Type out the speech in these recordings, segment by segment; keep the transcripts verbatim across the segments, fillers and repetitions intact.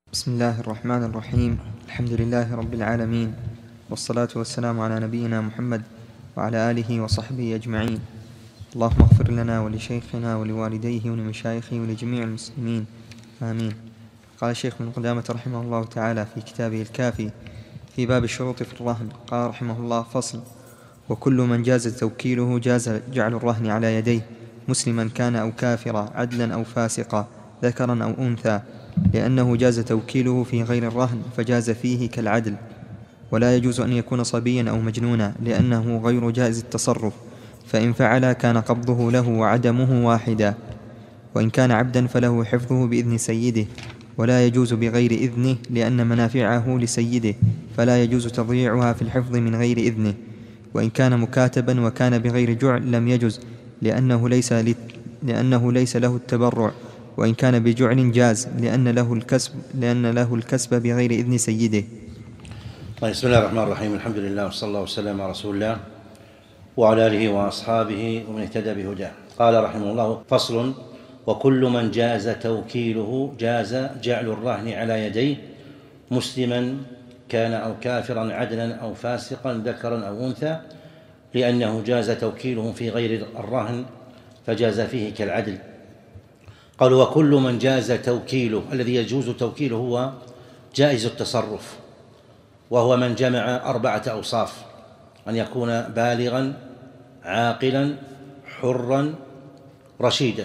بسم الله الرحمن الرحيم. الحمد لله رب العالمين، والصلاة والسلام على نبينا محمد وعلى آله وصحبه أجمعين. اللهم اغفر لنا ولشيخنا ولوالديه ولمشايخه ولجميع المسلمين، آمين. قال الشيخ ابن قدامة رحمه الله تعالى في كتابه الكافي في باب الشروط في الرهن، قال رحمه الله: فصل: وكل من جاز توكيله جاز جعل الرهن على يديه، مسلما كان أو كافرا، عدلا أو فاسقا، ذكرا أو أنثى، لأنه جاز توكيله في غير الرهن فجاز فيه كالعدل. ولا يجوز أن يكون صبيا أو مجنونا، لأنه غير جائز التصرف، فإن فعل كان قبضه له وعدمه واحدا. وإن كان عبدا فله حفظه بإذن سيده، ولا يجوز بغير إذنه، لأن منافعه لسيده، فلا يجوز تضييعها في الحفظ من غير إذنه. وإن كان مكاتبا وكان بغير جعل لم يجز، لأنه ليس, لأنه ليس له التبرع. وإن كان بجعل جاز، لأن له الكسب, لأن له الكسب بغير إذن سيده. طيب، بسم الله الرحمن الرحيم. الحمد لله وصلى الله وسلم على رسول الله وعلى آله وأصحابه ومن اهتدى بهداه. قال رحمه الله: فصل: وكل من جاز توكيله جاز جعل الرهن على يديه، مسلما كان أو كافرا، عدلا أو فاسقا، ذكرا أو أنثى، لأنه جاز توكيله في غير الرهن فجاز فيه كالعدل. قال: وكل من جاز توكيله، الذي يجوز توكيله هو جائز التصرف، وهو من جمع أربعة أوصاف: أن يكون بالغا، عاقلا، حرا، رشيدا.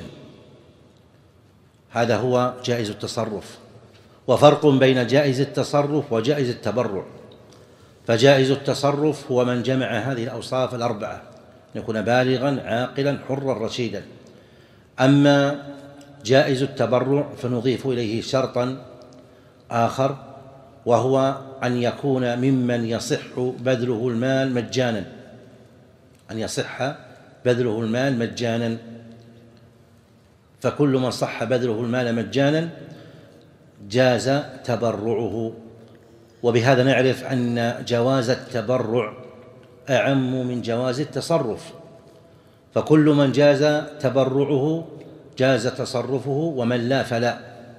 هذا هو جائز التصرف. وفرق بين جائز التصرف وجائز التبرع. فجائز التصرف هو من جمع هذه الأوصاف الأربعة: أن يكون بالغا، عاقلا، حرا، رشيدا. أما جائز التبرع فنضيف إليه شرطا آخر، وهو أن يكون ممن يصح بذله المال مجانا، أن يصح بذله المال مجانا. فكل من صح بذله المال مجانا جاز تبرعه. وبهذا نعرف أن جواز التبرع أعم من جواز التصرف، فكل من جاز تبرعه جاز تصرفه، ومن لا فلا.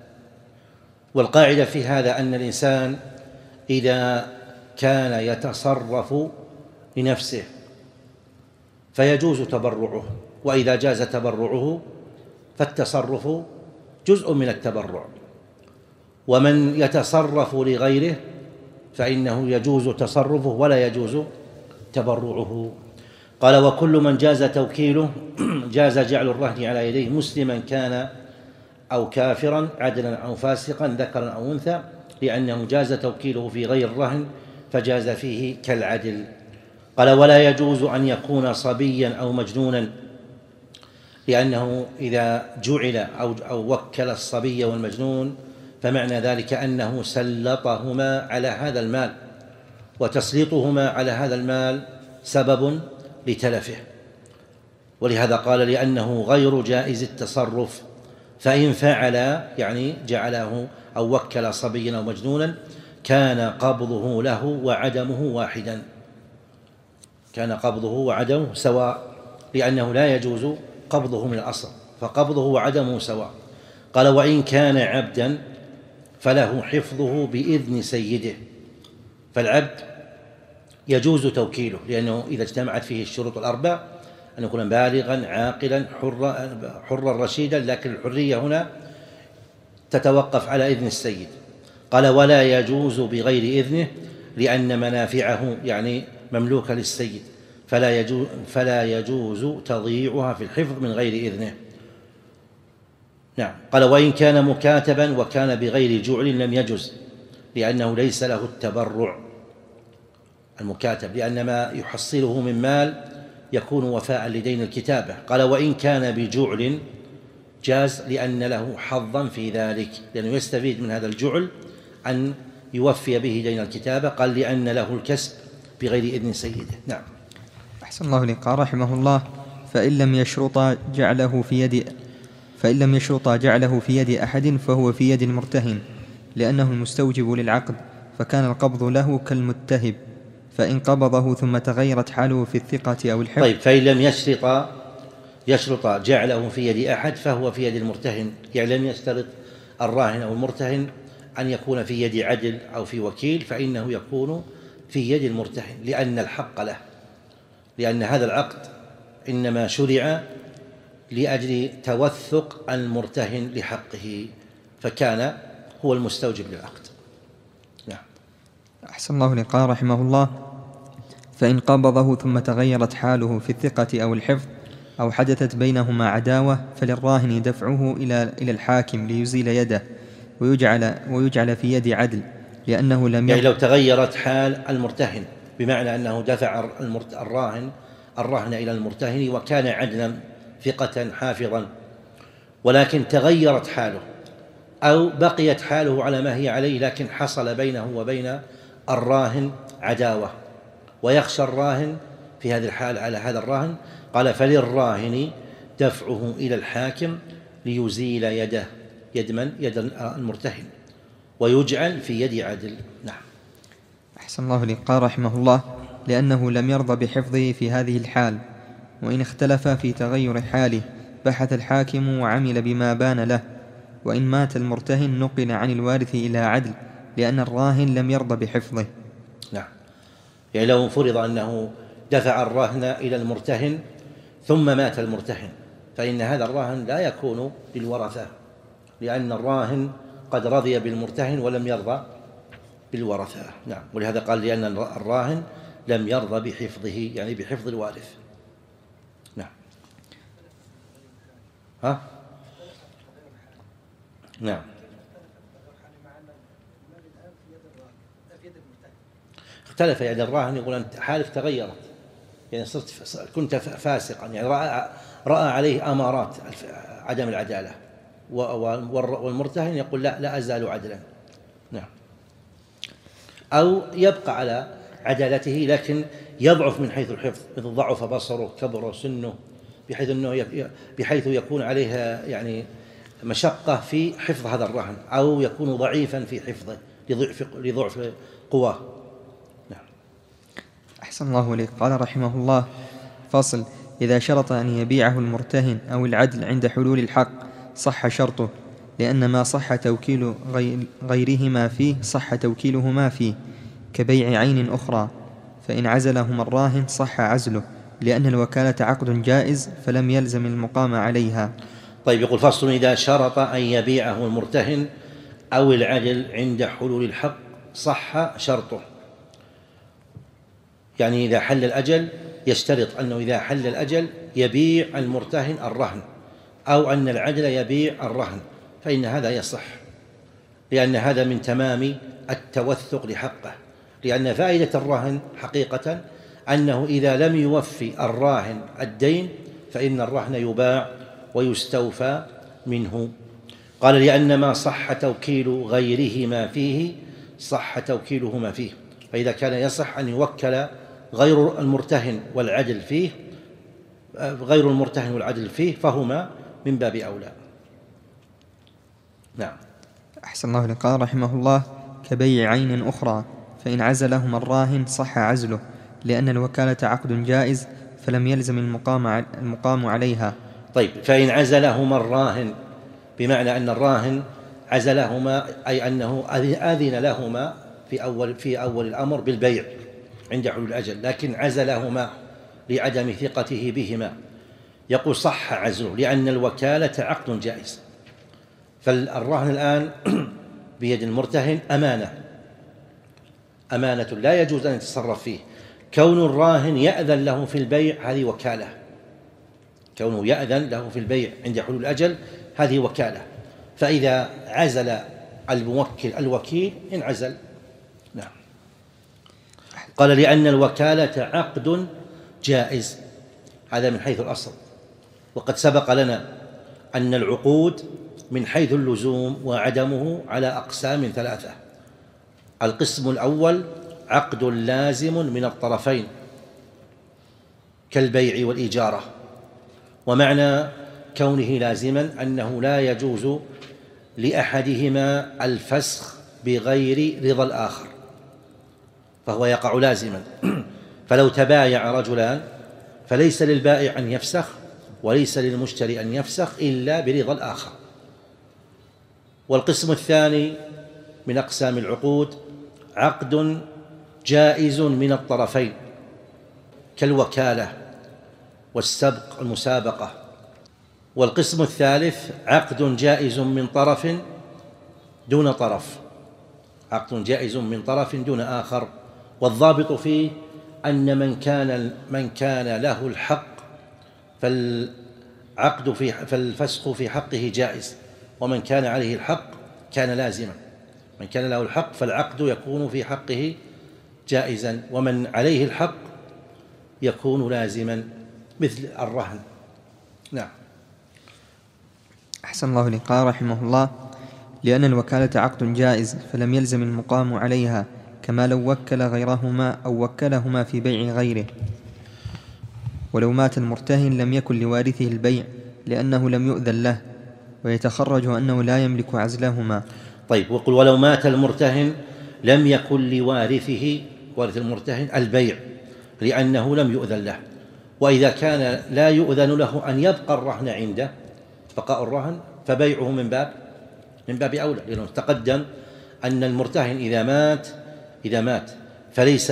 والقاعدة في هذا أن الإنسان إذا كان يتصرف لنفسه فيجوز تبرعه، وإذا جاز تبرعه فالتصرف جزء من التبرع. ومن يتصرف لغيره فإنه يجوز تصرفه ولا يجوز تبرعه. قال: وكل من جاز توكيله جاز جعل الرهن على يديه، مسلما كان أو كافرا، عدلا أو فاسقا، ذكرا أو أنثى، لأنه جاز توكيله في غير الرهن فجاز فيه كالعدل. قال: ولا يجوز أن يكون صبيا أو مجنونا، لأنه إذا جعل أو, أو وكل الصبي والمجنون فمعنى ذلك أنه سلطهما على هذا المال، وتسليطهما على هذا المال سبب لتلفه. ولهذا قال: لأنه غير جائز التصرف، فإن فعل يعني جعله أو وكل صبيا أو مجنونا كان قبضه له وعدمه واحدا، كان قبضه وعدمه سواء، لأنه لا يجوز قبضه من الأصل، فقبضه وعدمه سواء. قال: وإن كان عبدا فله حفظه بإذن سيده. فالعبد يجوز توكيله، لأنه إذا اجتمعت فيه الشروط الأربع: أن يكون بالغا، عاقلا، حرا, حرا رشيدا، لكن الحرية هنا تتوقف على إذن السيد. قال: ولا يجوز بغير إذنه، لأن منافعه يعني مملوكة للسيد، فلا يجوز, فلا يجوز تضييعها في الحفظ من غير إذنه. نعم. قال: وإن كان مكاتبا وكان بغير جعل لم يجز، لأنه ليس له التبرع المكاتب، لأن ما يحصله من مال يكون وفاء لدين الكتابة. قال: وإن كان بجعل جاز، لأن له حظا في ذلك، لأنه يستفيد من هذا الجعل أن يوفي به دين الكتابة. قال: لأن له الكسب بغير إذن سيده. نعم. أحسن الله إليك. قال رحمه الله: فإن لم يشرط جعله في يد فإن لم يشرط جعله في يد أحد فهو في يد المرتهن، لأنه المستوجب للعقد، فكان القبض له كالمتهب، فإن قبضه ثم تغيرت حاله في الثقة أو الحفظ. طيب، فإن لم يشرط يشرط جعله في يد أحد فهو في يد المرتهن، يعني لم يشترط الراهن أو المرتهن أن يكون في يد عدل أو في وكيل، فإنه يكون في يد المرتهن، لأن الحق له، لأن هذا العقد إنما شرع لأجل توثق المرتهن لحقه، فكان هو المستوجب للعقد. نعم. أحسن الله إليك. قال رحمه الله: فإن قبضه ثم تغيرت حاله في الثقة أو الحفظ أو حدثت بينهما عداوة فللراهن دفعه إلى إلى الحاكم ليزيل يده ويجعل ويجعل في يد عدل، لأنه لم يعني لو تغيرت حال المرتهن، بمعنى أنه دفع الراهن الرهن إلى المرتهن وكان عدلا ثقة حافظا، ولكن تغيرت حاله أو بقيت حاله على ما هي عليه، لكن حصل بينه وبين الراهن عداوة، ويخشى الراهن في هذه الحال على هذا الراهن، قال: فللراهن دفعه إلى الحاكم ليزيل يده، يد من؟ يد المرتهن، ويجعل في يد عدل. نعم. أحسن الله إليك. قال رحمه الله: لأنه لم يرضى بحفظه في هذه الحال، وإن اختلف في تغير حاله بحث الحاكم وعمل بما بان له، وإن مات المرتهن نقل عن الوارث إلى عدل، لأن الراهن لم يرضى بحفظه. نعم. يعني لو فرض أنه دفع الرهن إلى المرتهن ثم مات المرتهن، فإن هذا الراهن لا يكون للورثة، لأن الراهن قد رضي بالمرتهن ولم يرضى بالورثة. نعم. ولهذا قال: لأن الراهن لم يرضى بحفظه، يعني بحفظ الوارث. نعم. ها؟ نعم. اختلف يعني الراهن يقول: أنت حالك تغيرت، يعني صرت كنت فاسقا، يعني رأى, رأى عليه أمارات عدم العدالة، والمرتهن يقول: لا لا أزال عدلا. نعم. أو يبقى على عدالته لكن يضعف من حيث الحفظ، مثل ضعف بصره، كبر سنه، بحيث انه بحيث يكون عليها يعني مشقة في حفظ هذا الرهن، أو يكون ضعيفا في حفظه لضعف لضعف قواه. نعم. أحسن الله إليك. قال رحمه الله: فصل: إذا شرط أن يبيعه المرتهن أو العدل عند حلول الحق صح شرطه، لأن ما صح توكيل غيرهما فيه صح توكيلهما فيه، كبيع عين أخرى، فإن عزلهما الراهن صح عزله، لأن الوكالة عقد جائز فلم يلزم المقام عليها. طيب، يقول: فصل: إذا شرط أن يبيعه المرتهن أو العدل عند حلول الحق صح شرطه، يعني إذا حل الأجل يشترط أنه إذا حل الأجل يبيع المرتهن الرهن، أو أن العدل يبيع الرهن، فإن هذا يصح، لأن هذا من تمام التوثق لحقه، لأن فائدة الرهن حقيقة أنه إذا لم يوفي الراهن الدين فإن الرهن يباع ويستوفى منه. قال: لأن ما صح توكيل غيرهما فيه صح توكيلهما فيه، فإذا كان يصح أن يوكل غير المرتهن والعدل فيه غير المرتهن والعدل فيه فهما من باب أولى. نعم. أحسن الله إليك. قال رحمه الله: كبيع عين أخرى، فإن عزلهما الراهن صح عزله، لأن الوكالة عقد جائز فلم يلزم المقام المقام عليها. طيب، فإن عزلهما الراهن بمعنى أن الراهن عزلهما، أي أنه أذن لهما في أول في أول الأمر بالبيع عند حلول الأجل، لكن عزلهما لعدم ثقته بهما، يقول: صح عزله، لأن الوكالة عقد جائز. فالرهن الآن بيد المرتهن أمانة أمانة لا يجوز أن يتصرف فيه. كون الراهن يأذن له في البيع هذه وكالة، كونه يأذن له في البيع عند حلول الأجل هذه وكالة، فإذا عزل الموكل الوكيل انعزل. نعم. قال: لأن الوكالة عقد جائز، هذا من حيث الأصل، وقد سبق لنا أن العقود من حيث اللزوم وعدمه على أقسام ثلاثة. القسم الأول عقد لازم من الطرفين كالبيع والإجارة، ومعنى كونه لازما أنه لا يجوز لأحدهما الفسخ بغير رضا الآخر، فهو يقع لازما. فلو تبايع رجلان فليس للبائع أن يفسخ وليس للمشتري أن يفسخ إلا برضا الآخر. والقسم الثاني من أقسام العقود عقد جائز من الطرفين كالوكالة والسبق المسابقة. والقسم الثالث عقد جائز من طرف دون طرف، عقد جائز من طرف دون آخر. والضابط فيه أن من كان من كان له الحق فالعقد في فالفسخ في حقه جائز، ومن كان عليه الحق كان لازما. من كان له الحق فالعقد يكون في حقه جائزا، ومن عليه الحق يكون لازما مثل الرهن. نعم. أحسن الله إليك. قال رحمه الله: لأن الوكالة عقد جائز فلم يلزم المقام عليها، كما لو وكل غيرهما أو وكلهما في بيع غيره. ولو مات المرتهن لم يكن لوارثه البيع لأنه لم يؤذن له، ويتخرج أنه لا يملك عزلهما. طيب، وقل ولو مات المرتهن لم يكن لوارثه وارث المرتهن البيع لأنه لم يؤذن له. وإذا كان لا يؤذن له أن يبقى الرهن عنده، بقاء الرهن، فبيعه من باب من باب أولى، لأنه تقدم أن المرتهن إذا مات إذا مات فليس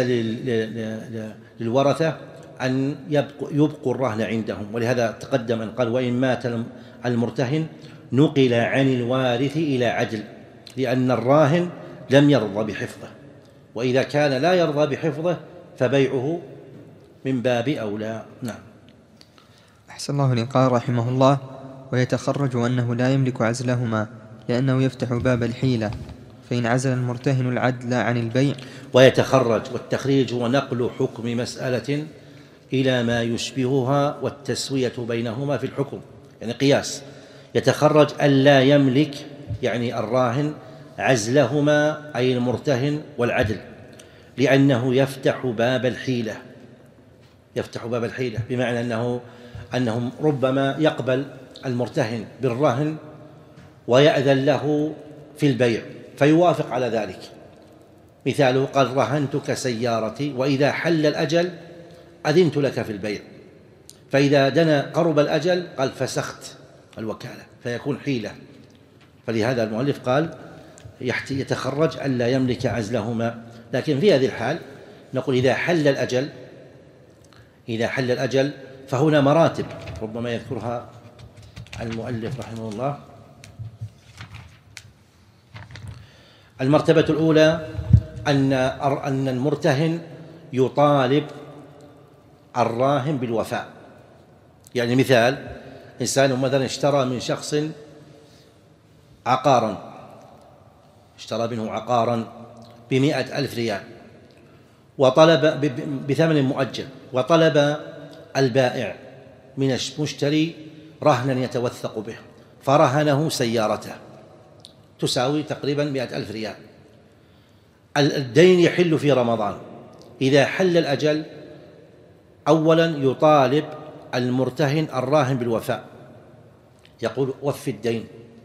للورثة أن يبقوا الرهن عندهم. ولهذا تقدم أن قال: وإن مات المرتهن نقل عن الوارث إلى عدل، لأن الراهن لم يرضى بحفظه، وإذا كان لا يرضى بحفظه فبيعه من باب أولى. نعم. أحسن الله إليك. قال رحمه الله: ويتخرج أنه لا يملك عزلهما لأنه يفتح باب الحيلة، فإن عزل المرتهن العدل عن البيع. ويتخرج، والتخريج هو نقل حكم مسألة إلى ما يشبهها والتسوية بينهما في الحكم، يعني قياس. يتخرج ألا يملك يعني الراهن عزلهما أي المرتهن والعدل، لأنه يفتح باب الحيلة يفتح باب الحيلة بمعنى أنه أنهم ربما يقبل المرتهن بالرهن ويأذن له في البيع فيوافق على ذلك. مثاله: قال: رهنتك سيارتي وإذا حل الأجل أذنت لك في البيع. فإذا دنا قرب الأجل قال: فسخت الوكالة، فيكون حيلة. فلهذا المؤلف قال: يتخرج ألا يملك عزلهما. لكن في هذه الحال نقول: إذا حل الأجل إذا حل الأجل فهنا مراتب ربما يذكرها المؤلف رحمه الله. المرتبة الأولى أن أن المرتهن يطالب الراهن بالوفاء. يعني مثال: إنسان مثلا اشترى من شخص عقارا اشترى منه عقارا بمئة ألف ريال، وطلب بثمن مؤجل، وطلب البائع من المشتري رهنا يتوثق به، فرهنه سيارته تساوي تقريبا مئة ألف ريال. الدين يحل في رمضان. إذا حل الأجل أولا يطالب المرتهن الراهن بالوفاء، يقول: وف الدين،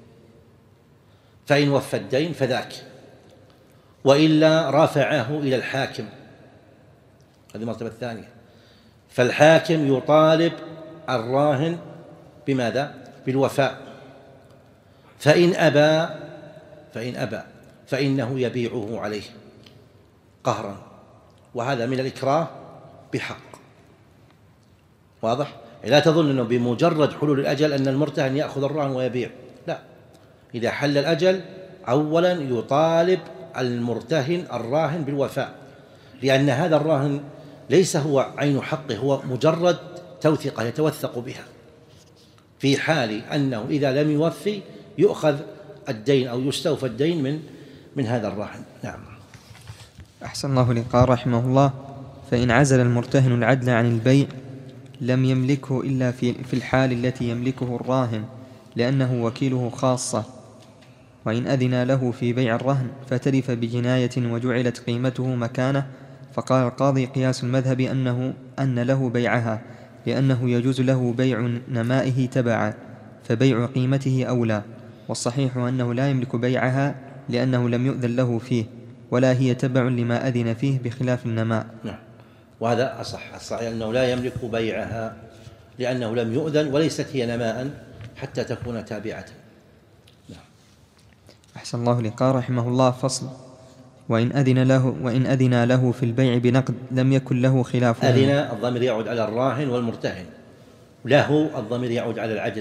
فإن وفى الدين فذاك، وإلا رافعه إلى الحاكم. هذه المرتبة الثانية. فالحاكم يطالب الراهن بماذا؟ بالوفاء. فإن أبى فإن أبى فإنه يبيعه عليه قهرا، وهذا من الإكراه بحق. واضح؟ لا تظن أنه بمجرد حلول الأجل أن المرتهن يأخذ الرهن ويبيع، لا. إذا حل الأجل أولا يطالب المرتهن الراهن بالوفاء، لأن هذا الراهن ليس هو عين حقه، هو مجرد توثيقة يتوثق بها، في حال أنه إذا لم يوفي يؤخذ الدين أو يستوفى الدين من من هذا الراهن. نعم. أحسن الله إليك. قال رحمه الله: فإن عزل المرتهن العدل عن البيع لم يملكه إلا في في الحال التي يملكه الراهن، لأنه وكيله خاصة. وإن أذن له في بيع الرهن فتلف بجناية وجعلت قيمته مكانه، فقال القاضي: قياس المذهب أنه أن له بيعها، لأنه يجوز له بيع نمائه تبعا، فبيع قيمته أولى. والصحيح أنه لا يملك بيعها لأنه لم يؤذن له فيه، ولا هي تبع لما أذن فيه بخلاف النماء. نعم. وهذا أصح. الصحيح أنه لا يملك بيعها لأنه لم يؤذن، وليست هي نماء حتى تكون تابعة. نعم. أحسن الله إليك. قال رحمه الله: فصل: وإن أذن له وإن أذن له في البيع بنقد لم يكن له خلافه. أذن الضمير يعود على الراهن والمرتهن، له الضمير يعود على العدل.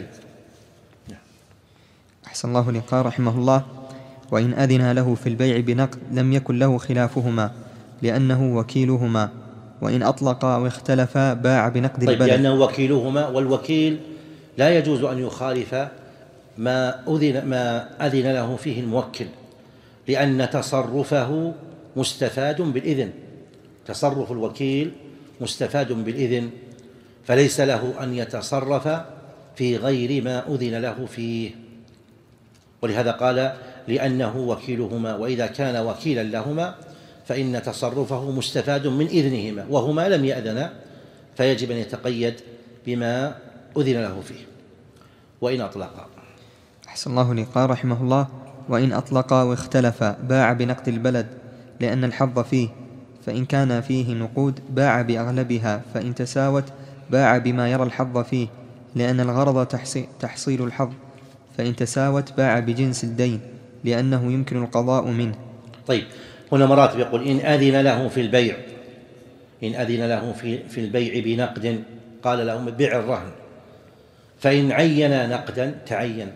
أحسن الله إليك. قال رحمه الله: وإن أذن له في البيع بنقد لم يكن له خلافهما لأنه وكيلهما، وإن أطلق واختلف باع بنقد طيب البلد. لأنه وكيلهما، والوكيل لا يجوز أن يخالف ما أذن, ما أذن له فيه الموكل، لأن تصرفه مستفاد بالإذن. تصرف الوكيل مستفاد بالإذن، فليس له أن يتصرف في غير ما أذن له فيه. ولهذا قال: لأنه وكيلهما، وإذا كان وكيلا لهما فإن تصرفه مستفاد من إذنهما، وهما لم يأذنا فيجب أن يتقيد بما أذن له فيه. وإن أطلق. أحسن الله إليك. قال رحمه الله: وإن أطلق واختلف باع بنقد البلد لأن الحظ فيه، فإن كان فيه نقود باع بأغلبها، فإن تساوت باع بما يرى الحظ فيه لأن الغرض تحصيل الحظ، فإن تساوت باع بجنس الدين لأنه يمكن القضاء منه. طيب هنا مراتب، يقول: إن أذن له في البيع، إن أذن له في, في البيع بنقد، قال لهم بيع الرهن، فإن عين نقدا تعين،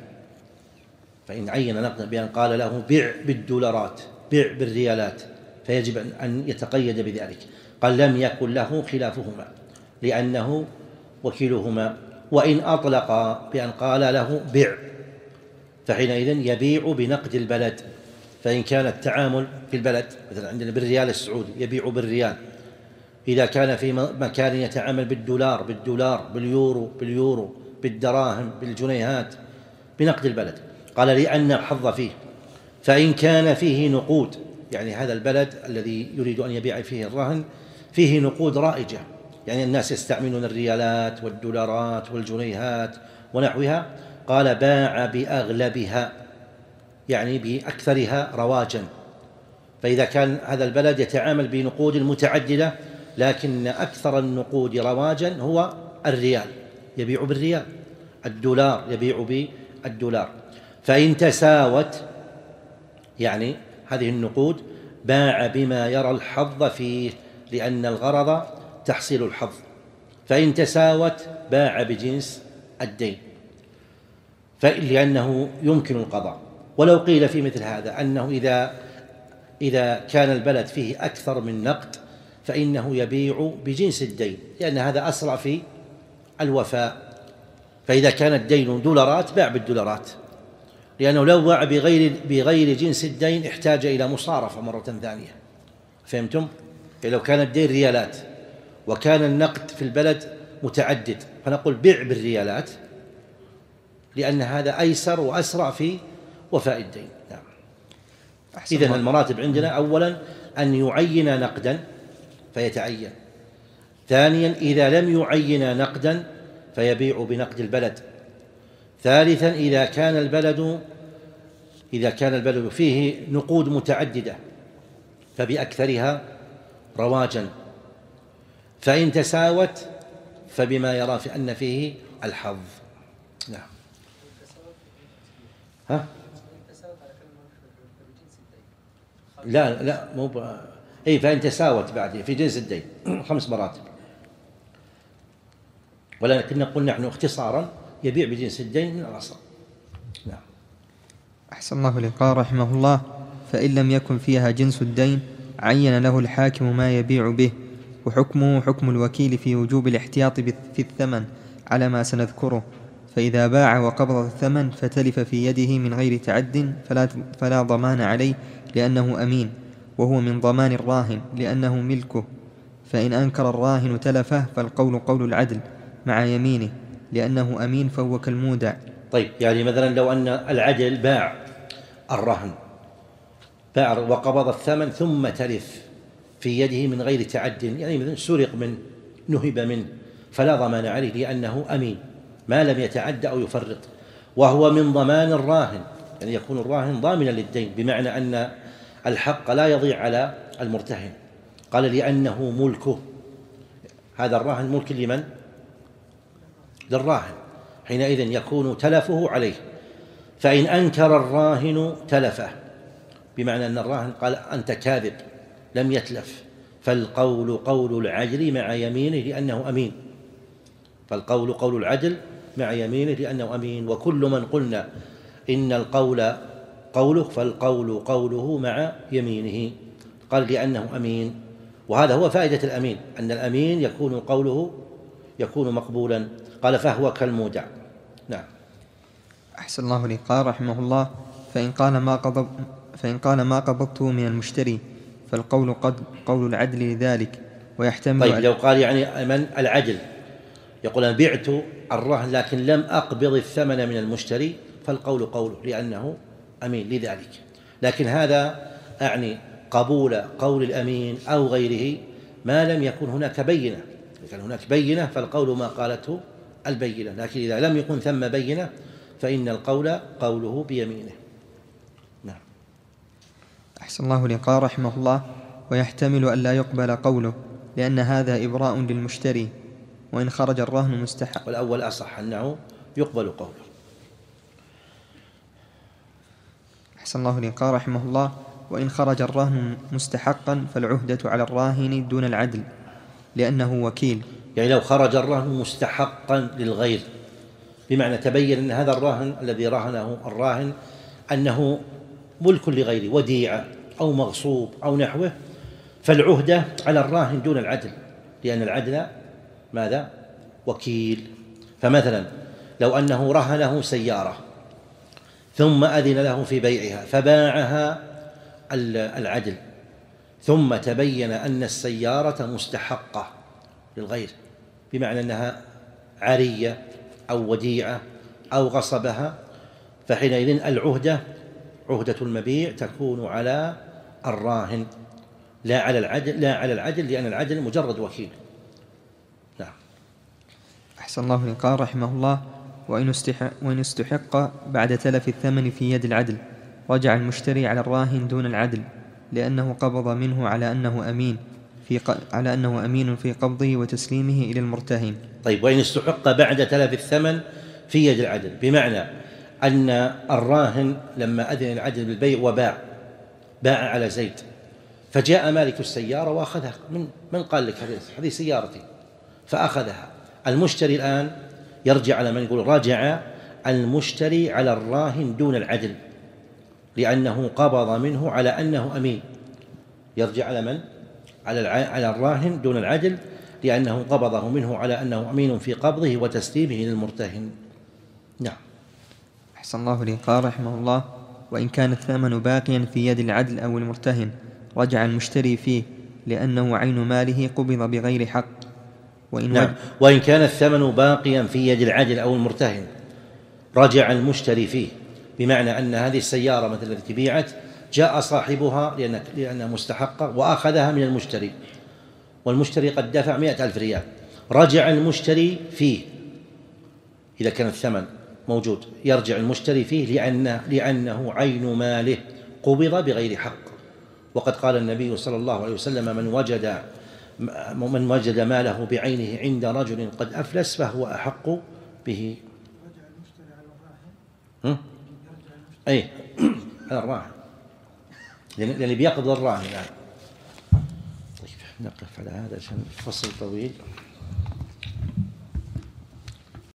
فإن عين نقدا بأن قال له بيع بالدولارات، بيع بالريالات، فيجب أن يتقيد بذلك. قال: لم يكن له خلافهما لأنه وكيلهما. وإن أطلق بأن قال له بيع، فحينئذ يبيع بنقد البلد. فإن كان التعامل في البلد مثلا عندنا بالريال السعودي يبيع بالريال، إذا كان في مكان يتعامل بالدولار بالدولار، باليورو باليورو، بالدراهم بالجنيهات، بنقد البلد. قال: لأن الحظ فيه. فإن كان فيه نقود، يعني هذا البلد الذي يريد أن يبيع فيه الرهن فيه نقود رائجة، يعني الناس يستعملون الريالات والدولارات والجنيهات ونحوها، قال: باع بأغلبها، يعني بأكثرها رواجا. فإذا كان هذا البلد يتعامل بنقود متعددة لكن أكثر النقود رواجا هو الريال، يبيع بالريال، الدولار يبيع بالدولار. فإن تساوت، يعني هذه النقود، باع بما يرى الحظ فيه لأن الغرض تحصيل الحظ. فإن تساوت باع بجنس الدين لأنه يمكن القضاء. ولو قيل في مثل هذا أنه إذا إذا كان البلد فيه أكثر من نقد فإنه يبيع بجنس الدين، لأن هذا أسرع في الوفاء. فإذا كان الدين دولارات باع بالدولارات، لأنه لو باع بغير بغير جنس الدين احتاج إلى مصارفة مرة ثانية. فهمتم؟ لو كان الدين ريالات وكان النقد في البلد متعدد فنقول بيع بالريالات، لأن هذا أيسر وأسرع في وفاء الدين. نعم. إذن المراتب عندنا: أولا أن يعين نقدا فيتعين، ثانيا إذا لم يعين نقدا فيبيع بنقد البلد، ثالثا إذا كان البلد إذا كان البلد فيه نقود متعددة فبأكثرها رواجا، فإن تساوت فبما يرى في أن فيه الحظ. نعم. ها؟ لا لا مو ب... اي فإن تساوت بعد في جنس الدين خمس مراتب، ولكن نقول نحن اختصارا يبيع بجنس الدين من الأصل. نعم. أحسن الله إليك. قال رحمه الله: فإن لم يكن فيها جنس الدين عين له الحاكم ما يبيع به، وحكمه حكم الوكيل في وجوب الاحتياط في الثمن على ما سنذكره. فإذا باع وقبض الثمن فتلف في يده من غير تعد فلا, فلا ضمان عليه لأنه أمين، وهو من ضمان الراهن لأنه ملكه. فإن أنكر الراهن تلفه فالقول قول العدل مع يمينه، لأنه أمين فهو كالمودع. طيب يعني مثلا لو أن العدل باع الرهن، باع وقبض الثمن ثم تلف في يده من غير تعد، يعني مثلا سرق منه، نهب منه، فلا ضمان عليه لأنه أمين ما لم يتعد أو يفرط، وهو من ضمان الراهن، يعني يكون الراهن ضامنا للدين، بمعنى أن الحق لا يضيع على المرتهن. قال لأنه ملكه، هذا الراهن ملك لمن؟ للراهن، حينئذ يكون تلفه عليه. فإن أنكر الراهن تلفه، بمعنى أن الراهن قال أنت كاذب لم يتلف، فالقول قول العدل مع يمينه لأنه أمين، فالقول قول العدل مع يمينه لأنه أمين. وكل من قلنا إن القول قوله فالقول قوله مع يمينه، قال لأنه أمين. وهذا هو فائدة الأمين، أن الأمين يكون قوله يكون مقبولا. قال فهو كالمودع. نعم. أحسن الله لي. قال رحمه الله: فإن قال ما قبض فإن قال ما قبضته من المشتري فالقول قد قول العدل لذلك، ويحتمل. طيب لو قال يعني من العدل، يقول أنا بعت الرهن لكن لم أقبض الثمن من المشتري، فالقول قوله لأنه أمين لذلك. لكن هذا أعني قبول قول الأمين أو غيره ما لم يكن هناك بينة. إذا كان هناك بينة فالقول ما قالته البينة، لكن إذا لم يكن ثم بينة فإن القول قوله بيمينه. نعم. أحسن الله لي. قال رحمه الله: ويحتمل أن لا يقبل قوله لأن هذا إبراء للمشتري، وإن خرج الرهن مستحق. والأول أصح أنه يقبل قوله. أحسن الله لي. قال رحمه الله: وإن خرج الرهن مستحقا فالعهدة على الراهن دون العدل لأنه وكيل. يعني لو خرج الرهن مستحقا للغير، بمعنى تبين أن هذا الراهن الذي رهنه الراهن أنه ملك لغيره، وديعة أو مغصوب أو نحوه، فالعهدة على الراهن دون العدل، لأن العدل ماذا؟ وكيل. فمثلا لو أنه رهنه سيارة ثم أذن له في بيعها فباعها العدل، ثم تبين أن السيارة مستحقة للغير، بمعنى أنها عارية أو وديعة أو غصبها، فحينئذ العهدة عهدة المبيع تكون على الراهن لا على العدل، لا على العدل لأن العدل مجرد وكيل. نعم. أحسن الله لي. قال رحمه الله: وإن استحق, وإن استحق بعد تلف الثمن في يد العدل رجع المشتري على الراهن دون العدل، لأنه قبض منه على أنه أمين في ق... على أنه أمين في قبضه وتسليمه إلى المرتهن. طيب، وإن استحق بعد تلف الثمن في يد العدل، بمعنى أن الراهن لما أذن العدل بالبيع وباع باع على زيد، فجاء مالك السيارة وأخذها. من من قال لك هذه سيارتي؟ فأخذها. المشتري الآن يرجع على من؟ يقول رجع المشتري على الراهن دون العدل، لأنه قبض منه على أنه أمين. يرجع على من؟ على على الراهن دون العدل، لأنه قبضه منه على أنه أمين في قبضه وتسليمه للمرتهن. نعم. أحسن الله لي. قال رحمه الله: وإن كان الثمن باقيا في يد العدل أو المرتهن رجع المشتري فيه، لأنه عين ماله قبض بغير حق. وإن, نعم. وإن كان الثمن باقيا في يد العدل أو المرتهن رجع المشتري فيه، بمعنى أن هذه السيارة مثل التي بيعت جاء صاحبها لأن لأنها مستحقة وأخذها من المشتري، والمشتري قد دفع مئة ألف ريال، رجع المشتري فيه. إذا كان الثمن موجود يرجع المشتري فيه لأنه, لأنه عين ماله قبض بغير حق. وقد قال النبي صلى الله عليه وسلم: من وجد من وجد ماله بعينه عند رجل قد أفلس فهو أحق به. أي على الراهن، لأن بيقبض الراهن الآن. طيب نقف على هذا عشان فصل طويل.